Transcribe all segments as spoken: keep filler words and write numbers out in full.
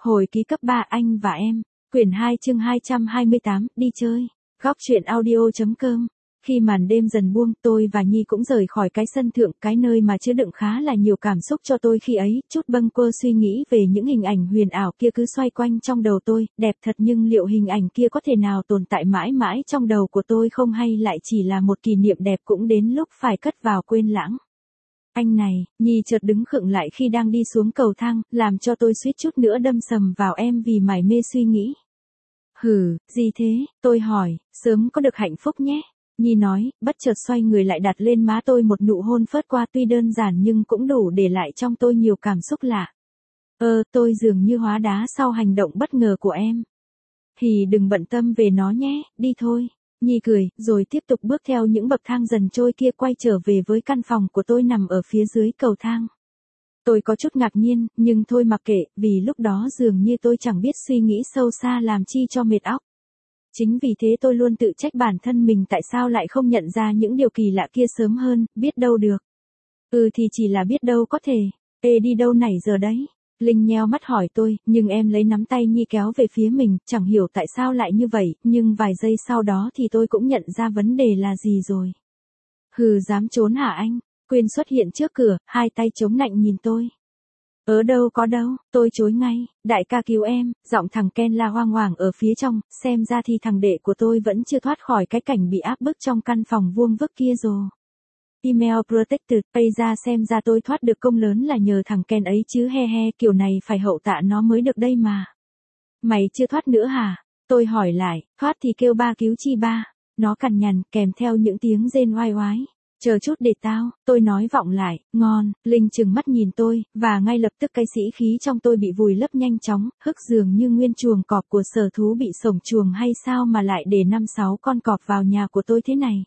Hồi ký cấp ba anh và em, quyển hai chương hai trăm hai mươi tám, đi chơi. Góc truyện audio.com. Khi màn đêm dần buông, tôi và Nhi cũng rời khỏi cái sân thượng, cái nơi mà chứa đựng khá là nhiều cảm xúc cho tôi khi ấy, chút bâng quơ suy nghĩ về những hình ảnh huyền ảo kia cứ xoay quanh trong đầu tôi, đẹp thật nhưng liệu hình ảnh kia có thể nào tồn tại mãi mãi trong đầu của tôi không hay lại chỉ là một kỷ niệm đẹp cũng đến lúc phải cất vào quên lãng. Anh này, Nhi chợt đứng khựng lại khi đang đi xuống cầu thang, làm cho tôi suýt chút nữa đâm sầm vào em vì mải mê suy nghĩ. Hừ, gì thế, tôi hỏi, sớm có được hạnh phúc nhé. Nhi nói, bất chợt xoay người lại đặt lên má tôi một nụ hôn phớt qua tuy đơn giản nhưng cũng đủ để lại trong tôi nhiều cảm xúc lạ. Ơ, tôi dường như hóa đá sau hành động bất ngờ của em. Thì đừng bận tâm về nó nhé, đi thôi. Nhi cười, rồi tiếp tục bước theo những bậc thang dần trôi kia quay trở về với căn phòng của tôi nằm ở phía dưới cầu thang. Tôi có chút ngạc nhiên, nhưng thôi mặc kệ, vì lúc đó dường như tôi chẳng biết suy nghĩ sâu xa làm chi cho mệt óc. Chính vì thế tôi luôn tự trách bản thân mình tại sao lại không nhận ra những điều kỳ lạ kia sớm hơn, biết đâu được. Ừ thì chỉ là biết đâu có thể. Ê đi đâu nãy giờ đấy? Linh nheo mắt hỏi tôi, nhưng em lấy nắm tay Nhi kéo về phía mình, chẳng hiểu tại sao lại như vậy, nhưng vài giây sau đó thì tôi cũng nhận ra vấn đề là gì rồi. Hừ, dám trốn hả anh? Quyên xuất hiện trước cửa, hai tay chống nạnh nhìn tôi. Ở đâu có đâu, tôi chối ngay, đại ca cứu em, giọng thằng Ken la hoang hoảng ở phía trong, xem ra thì thằng đệ của tôi vẫn chưa thoát khỏi cái cảnh bị áp bức trong căn phòng vuông vức kia rồi. Email protected, bây ra xem ra tôi thoát được công lớn là nhờ thằng Ken ấy chứ he he, kiểu này phải hậu tạ nó mới được đây mà. Mày chưa thoát nữa hả? Tôi hỏi lại, thoát thì kêu ba cứu chi ba. Nó cằn nhằn, kèm theo những tiếng rên oai oái. Chờ chút để tao, tôi nói vọng lại, ngon, Linh trừng mắt nhìn tôi, và ngay lập tức cái sĩ khí trong tôi bị vùi lấp nhanh chóng, hức dường như nguyên chuồng cọp của sở thú bị sổng chuồng hay sao mà lại để năm sáu con cọp vào nhà của tôi thế này.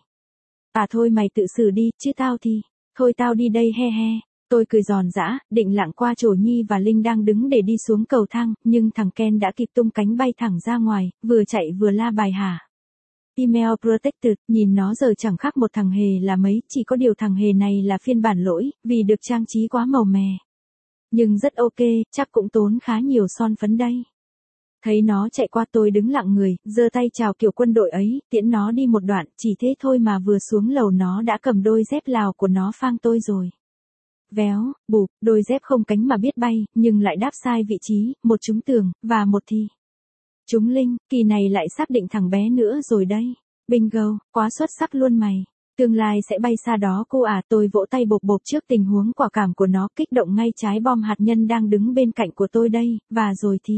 À thôi mày tự xử đi, chứ tao thì, thôi tao đi đây he he. Tôi cười giòn giã, định lảng qua chỗ Nhi và Linh đang đứng để đi xuống cầu thang, nhưng thằng Ken đã kịp tung cánh bay thẳng ra ngoài, vừa chạy vừa la bài hả. Email protected, nhìn nó giờ chẳng khác một thằng hề là mấy, chỉ có điều thằng hề này là phiên bản lỗi, vì được trang trí quá màu mè. Nhưng rất ok, chắc cũng tốn khá nhiều son phấn đây. Thấy nó chạy qua tôi đứng lặng người, giơ tay chào kiểu quân đội ấy, tiễn nó đi một đoạn, chỉ thế thôi mà vừa xuống lầu nó đã cầm đôi dép Lào của nó phang tôi rồi. Véo, bụp, đôi dép không cánh mà biết bay, nhưng lại đáp sai vị trí, một trúng tường, và một thì trúng Linh, kỳ này lại xác định thằng bé nữa rồi đây. Bingo, quá xuất sắc luôn mày. Tương lai sẽ bay xa đó cô à, tôi vỗ tay bộp bộp trước tình huống quả cảm của nó, kích động ngay trái bom hạt nhân đang đứng bên cạnh của tôi đây, và rồi thì.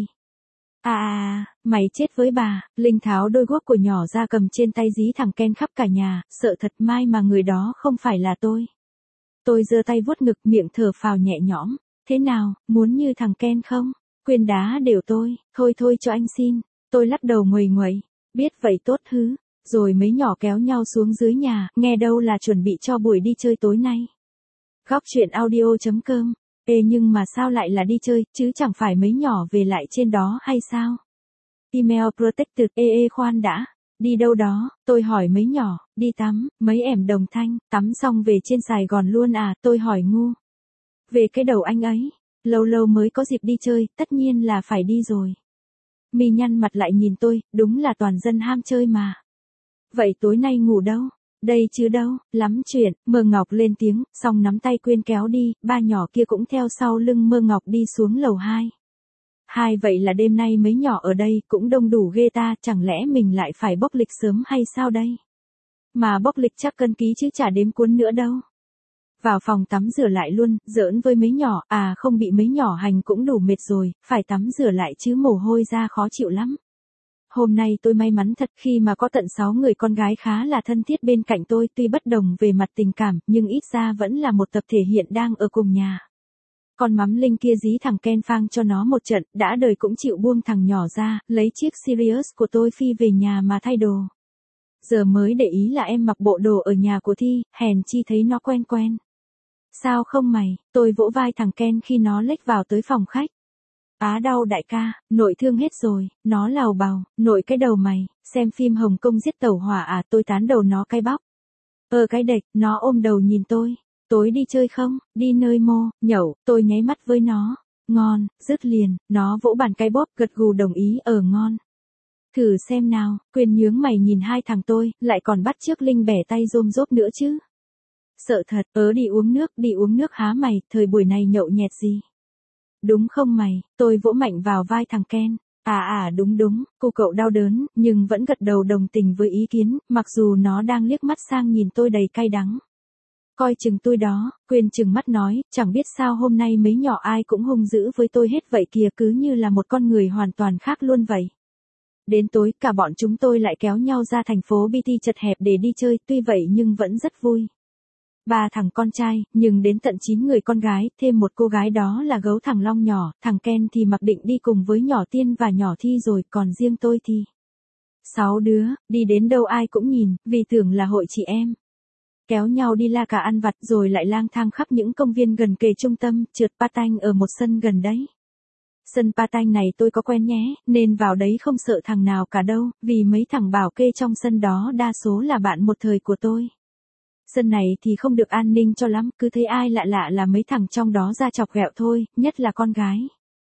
À à, mày chết với bà, Linh tháo đôi guốc của nhỏ ra cầm trên tay dí thằng Ken khắp cả nhà, sợ thật mai mà người đó không phải là tôi. Tôi giơ tay vuốt ngực miệng thở phào nhẹ nhõm, thế nào, muốn như thằng Ken không? Quyên đá đều tôi, thôi thôi cho anh xin, tôi lắc đầu nguầy nguậy, biết vậy tốt hứ, rồi mấy nhỏ kéo nhau xuống dưới nhà, nghe đâu là chuẩn bị cho buổi đi chơi tối nay. Góc truyện audio.com, ê nhưng mà sao lại là đi chơi, chứ chẳng phải mấy nhỏ về lại trên đó hay sao? Email protected, ê ê khoan đã, đi đâu đó, tôi hỏi mấy nhỏ, đi tắm, mấy ẻm đồng thanh, tắm xong về trên Sài Gòn luôn à, tôi hỏi ngu. Về cái đầu anh ấy. Lâu lâu mới có dịp đi chơi, tất nhiên là phải đi rồi. Mi nhăn mặt lại nhìn tôi, đúng là toàn dân ham chơi mà. Vậy tối nay ngủ đâu? Đây chứ đâu, lắm chuyện, Mơ Ngọc lên tiếng, xong nắm tay Quyên kéo đi, ba nhỏ kia cũng theo sau lưng Mơ Ngọc đi xuống lầu hai. Hai vậy là đêm nay mấy nhỏ ở đây cũng đông đủ ghê ta, chẳng lẽ mình lại phải bốc lịch sớm hay sao đây? Mà bốc lịch chắc cân ký chứ chả đếm cuốn nữa đâu. Vào phòng tắm rửa lại luôn, giỡn với mấy nhỏ, à không bị mấy nhỏ hành cũng đủ mệt rồi, phải tắm rửa lại chứ mồ hôi ra khó chịu lắm. Hôm nay tôi may mắn thật khi mà có tận sáu người con gái khá là thân thiết bên cạnh tôi, tuy bất đồng về mặt tình cảm, nhưng ít ra vẫn là một tập thể hiện đang ở cùng nhà. Con mắm Linh kia dí thằng Ken phang cho nó một trận, đã đời cũng chịu buông thằng nhỏ ra, lấy chiếc Sirius của tôi phi về nhà mà thay đồ. Giờ mới để ý là em mặc bộ đồ ở nhà của Thi, hèn chi thấy nó quen quen. Sao không mày, tôi vỗ vai thằng Ken khi nó lếch vào tới phòng khách. Á đau đại ca, nội thương hết rồi, nó lào bào, nội cái đầu mày, xem phim Hồng Kông giết tẩu hỏa à, tôi tán đầu nó cái bóc. Ờ cái đệch, nó ôm đầu nhìn tôi, tối đi chơi không, đi nơi mô, nhậu, tôi nháy mắt với nó. Ngon, dứt liền, nó vỗ bàn cái bóp gật gù đồng ý ở ngon. Thử xem nào, Quyền nhướng mày nhìn hai thằng tôi, lại còn bắt chước Linh bẻ tay rôm rốp nữa chứ. Sợ thật, ớ đi uống nước, đi uống nước há mày, thời buổi này nhậu nhẹt gì. Đúng không mày, tôi vỗ mạnh vào vai thằng Ken. À à đúng đúng, cô cậu đau đớn, nhưng vẫn gật đầu đồng tình với ý kiến, mặc dù nó đang liếc mắt sang nhìn tôi đầy cay đắng. Coi chừng tôi đó, Quyền chừng mắt nói, chẳng biết sao hôm nay mấy nhỏ ai cũng hung dữ với tôi hết vậy kìa, cứ như là một con người hoàn toàn khác luôn vậy. Đến tối, cả bọn chúng tôi lại kéo nhau ra thành phố bê tê chật hẹp để đi chơi, tuy vậy nhưng vẫn rất vui. Ba thằng con trai, nhưng đến tận chín người con gái, thêm một cô gái đó là gấu thằng Long nhỏ, thằng Ken thì mặc định đi cùng với nhỏ Tiên và nhỏ Thi rồi, còn riêng tôi thì... Sáu đứa, đi đến đâu ai cũng nhìn, vì tưởng là hội chị em. Kéo nhau đi la cả ăn vặt rồi lại lang thang khắp những công viên gần kề trung tâm, trượt patanh ở một sân gần đấy. Sân patanh này tôi có quen nhé, nên vào đấy không sợ thằng nào cả đâu, vì mấy thằng bảo kê trong sân đó đa số là bạn một thời của tôi. Sân này thì không được an ninh cho lắm, cứ thấy ai lạ lạ là mấy thằng trong đó ra chọc ghẹo thôi, nhất là con gái.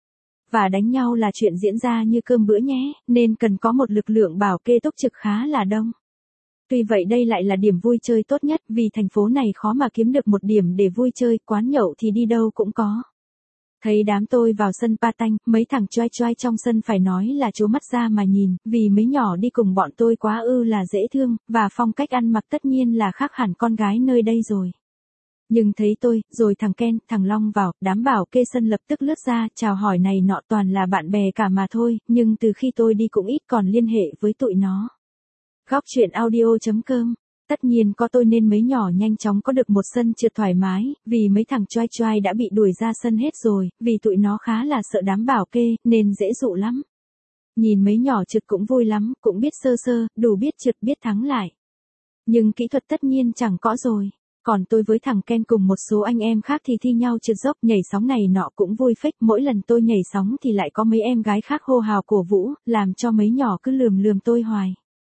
Và đánh nhau là chuyện diễn ra như cơm bữa nhé, nên cần có một lực lượng bảo kê túc trực khá là đông. Tuy vậy đây lại là điểm vui chơi tốt nhất, vì thành phố này khó mà kiếm được một điểm để vui chơi, quán nhậu thì đi đâu cũng có. Thấy đám tôi vào sân patanh, mấy thằng choai choai trong sân phải nói là trố mắt ra mà nhìn, vì mấy nhỏ đi cùng bọn tôi quá ư là dễ thương, và phong cách ăn mặc tất nhiên là khác hẳn con gái nơi đây rồi. Nhưng thấy tôi, rồi thằng Ken, thằng Long vào, đám bảo kê sân lập tức lướt ra, chào hỏi này nọ toàn là bạn bè cả mà thôi, nhưng từ khi tôi đi cũng ít còn liên hệ với tụi nó. Góc truyện audio chấm com. Tất nhiên có tôi nên mấy nhỏ nhanh chóng có được một sân trượt thoải mái, vì mấy thằng choai choai đã bị đuổi ra sân hết rồi, vì tụi nó khá là sợ đám bảo kê, nên dễ dụ lắm. Nhìn mấy nhỏ trượt cũng vui lắm, cũng biết sơ sơ, đủ biết trượt biết thắng lại. Nhưng kỹ thuật tất nhiên chẳng có rồi. Còn tôi với thằng Ken cùng một số anh em khác thì thi nhau trượt dốc, nhảy sóng này nọ cũng vui phết, mỗi lần tôi nhảy sóng thì lại có mấy em gái khác hô hào cổ vũ, làm cho mấy nhỏ cứ lườm lườm tôi hoài.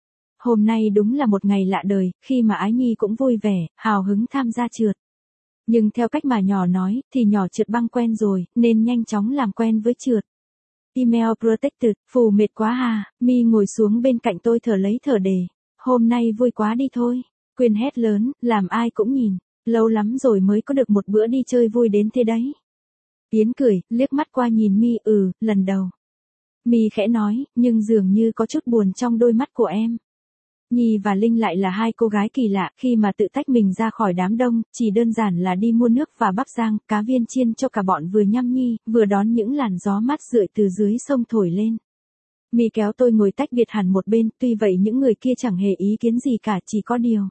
Hôm nay đúng là một ngày lạ đời, khi mà Ái Nhi cũng vui vẻ, hào hứng tham gia trượt. Nhưng theo cách mà nhỏ nói, thì nhỏ trượt băng quen rồi, nên nhanh chóng làm quen với trượt. Email protected, phù mệt quá hà, Mi ngồi xuống bên cạnh tôi thở lấy thở để. Hôm nay vui quá đi thôi. Quyền hét lớn, làm ai cũng nhìn. Lâu lắm rồi mới có được một bữa đi chơi vui đến thế đấy. Yến cười, liếc mắt qua nhìn Mi, ừ, lần đầu. Mi khẽ nói, nhưng dường như có chút buồn trong đôi mắt của em. Nhi và Linh lại là hai cô gái kỳ lạ, khi mà tự tách mình ra khỏi đám đông, chỉ đơn giản là đi mua nước và bắp rang, cá viên chiên cho cả bọn vừa nhăm nhi, vừa đón những làn gió mát rượi từ dưới sông thổi lên. Mi kéo tôi ngồi tách biệt hẳn một bên, tuy vậy những người kia chẳng hề ý kiến gì cả, chỉ có điều.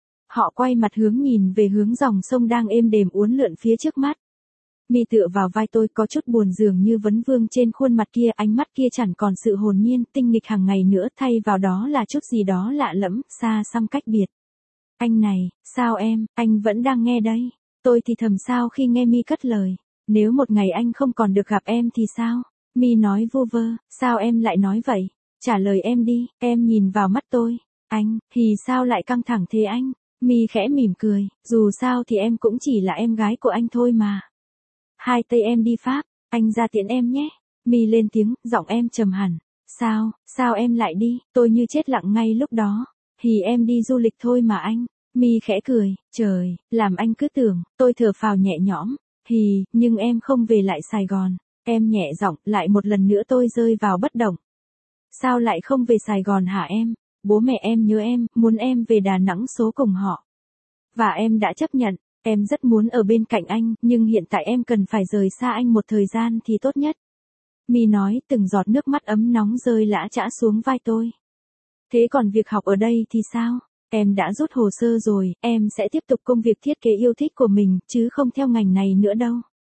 Họ quay mặt hướng nhìn về hướng dòng sông đang êm đềm uốn lượn phía trước mắt. Mi tựa vào vai tôi có chút buồn dường như vấn vương trên khuôn mặt kia, ánh mắt kia chẳng còn sự hồn nhiên, tinh nghịch hàng ngày nữa, thay vào đó là chút gì đó lạ lẫm, xa xăm cách biệt. Anh này, sao em, anh vẫn đang nghe đây. Tôi thì thầm sao khi nghe Mi cất lời. Nếu một ngày anh không còn được gặp em thì sao? Mi nói vu vơ, sao em lại nói vậy? Trả lời em đi, em nhìn vào mắt tôi. Anh, thì sao lại căng thẳng thế anh? Mi khẽ mỉm cười, dù sao thì em cũng chỉ là em gái của anh thôi mà. Hai tay em đi Pháp, anh ra tiễn em nhé. Mi lên tiếng, giọng em trầm hẳn. Sao, sao em lại đi? Tôi như chết lặng ngay lúc đó. Thì em đi du lịch thôi mà anh. Mi khẽ cười, trời, làm anh cứ tưởng. Tôi thở phào nhẹ nhõm. Thì, nhưng em không về lại Sài Gòn. Em nhẹ giọng, lại một lần nữa tôi rơi vào bất động. Sao lại không về Sài Gòn hả em? Bố mẹ em nhớ em, muốn em về Đà Nẵng số cùng họ. Và em đã chấp nhận. Em rất muốn ở bên cạnh anh, nhưng hiện tại em cần phải rời xa anh một thời gian thì tốt nhất. Mi nói, từng giọt nước mắt ấm nóng rơi lã chã xuống vai tôi. Thế còn việc học ở đây thì sao? Em đã rút hồ sơ rồi, em sẽ tiếp tục công việc thiết kế yêu thích của mình, chứ không theo ngành này nữa đâu.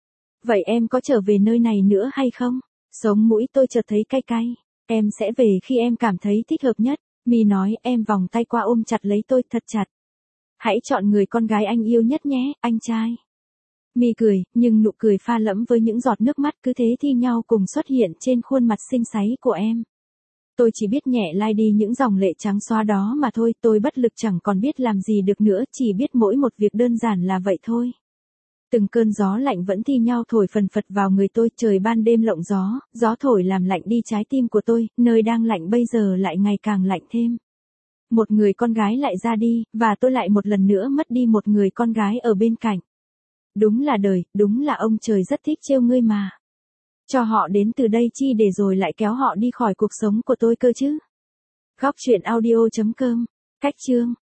Vậy em có trở về nơi này nữa hay không? Sống mũi tôi chợt thấy cay cay. Em sẽ về khi em cảm thấy thích hợp nhất. Mi nói, em vòng tay qua ôm chặt lấy tôi thật chặt. Hãy chọn người con gái anh yêu nhất nhé, anh trai. Mi cười, nhưng nụ cười pha lẫm với những giọt nước mắt cứ thế thi nhau cùng xuất hiện trên khuôn mặt xinh xáy của em. Tôi chỉ biết nhẹ lai đi những dòng lệ trắng xóa đó mà thôi, tôi bất lực chẳng còn biết làm gì được nữa, chỉ biết mỗi một việc đơn giản là vậy thôi. Từng cơn gió lạnh vẫn thi nhau thổi phần phật vào người tôi, trời ban đêm lộng gió, gió thổi làm lạnh đi trái tim của tôi, nơi đang lạnh bây giờ lại ngày càng lạnh thêm. Một người con gái lại ra đi, và tôi lại một lần nữa mất đi một người con gái ở bên cạnh. Đúng là đời, đúng là ông trời rất thích trêu ngươi mà. Cho họ đến từ đây chi để rồi lại kéo họ đi khỏi cuộc sống của tôi cơ chứ. Góc chuyện audio chấm com. Cách chương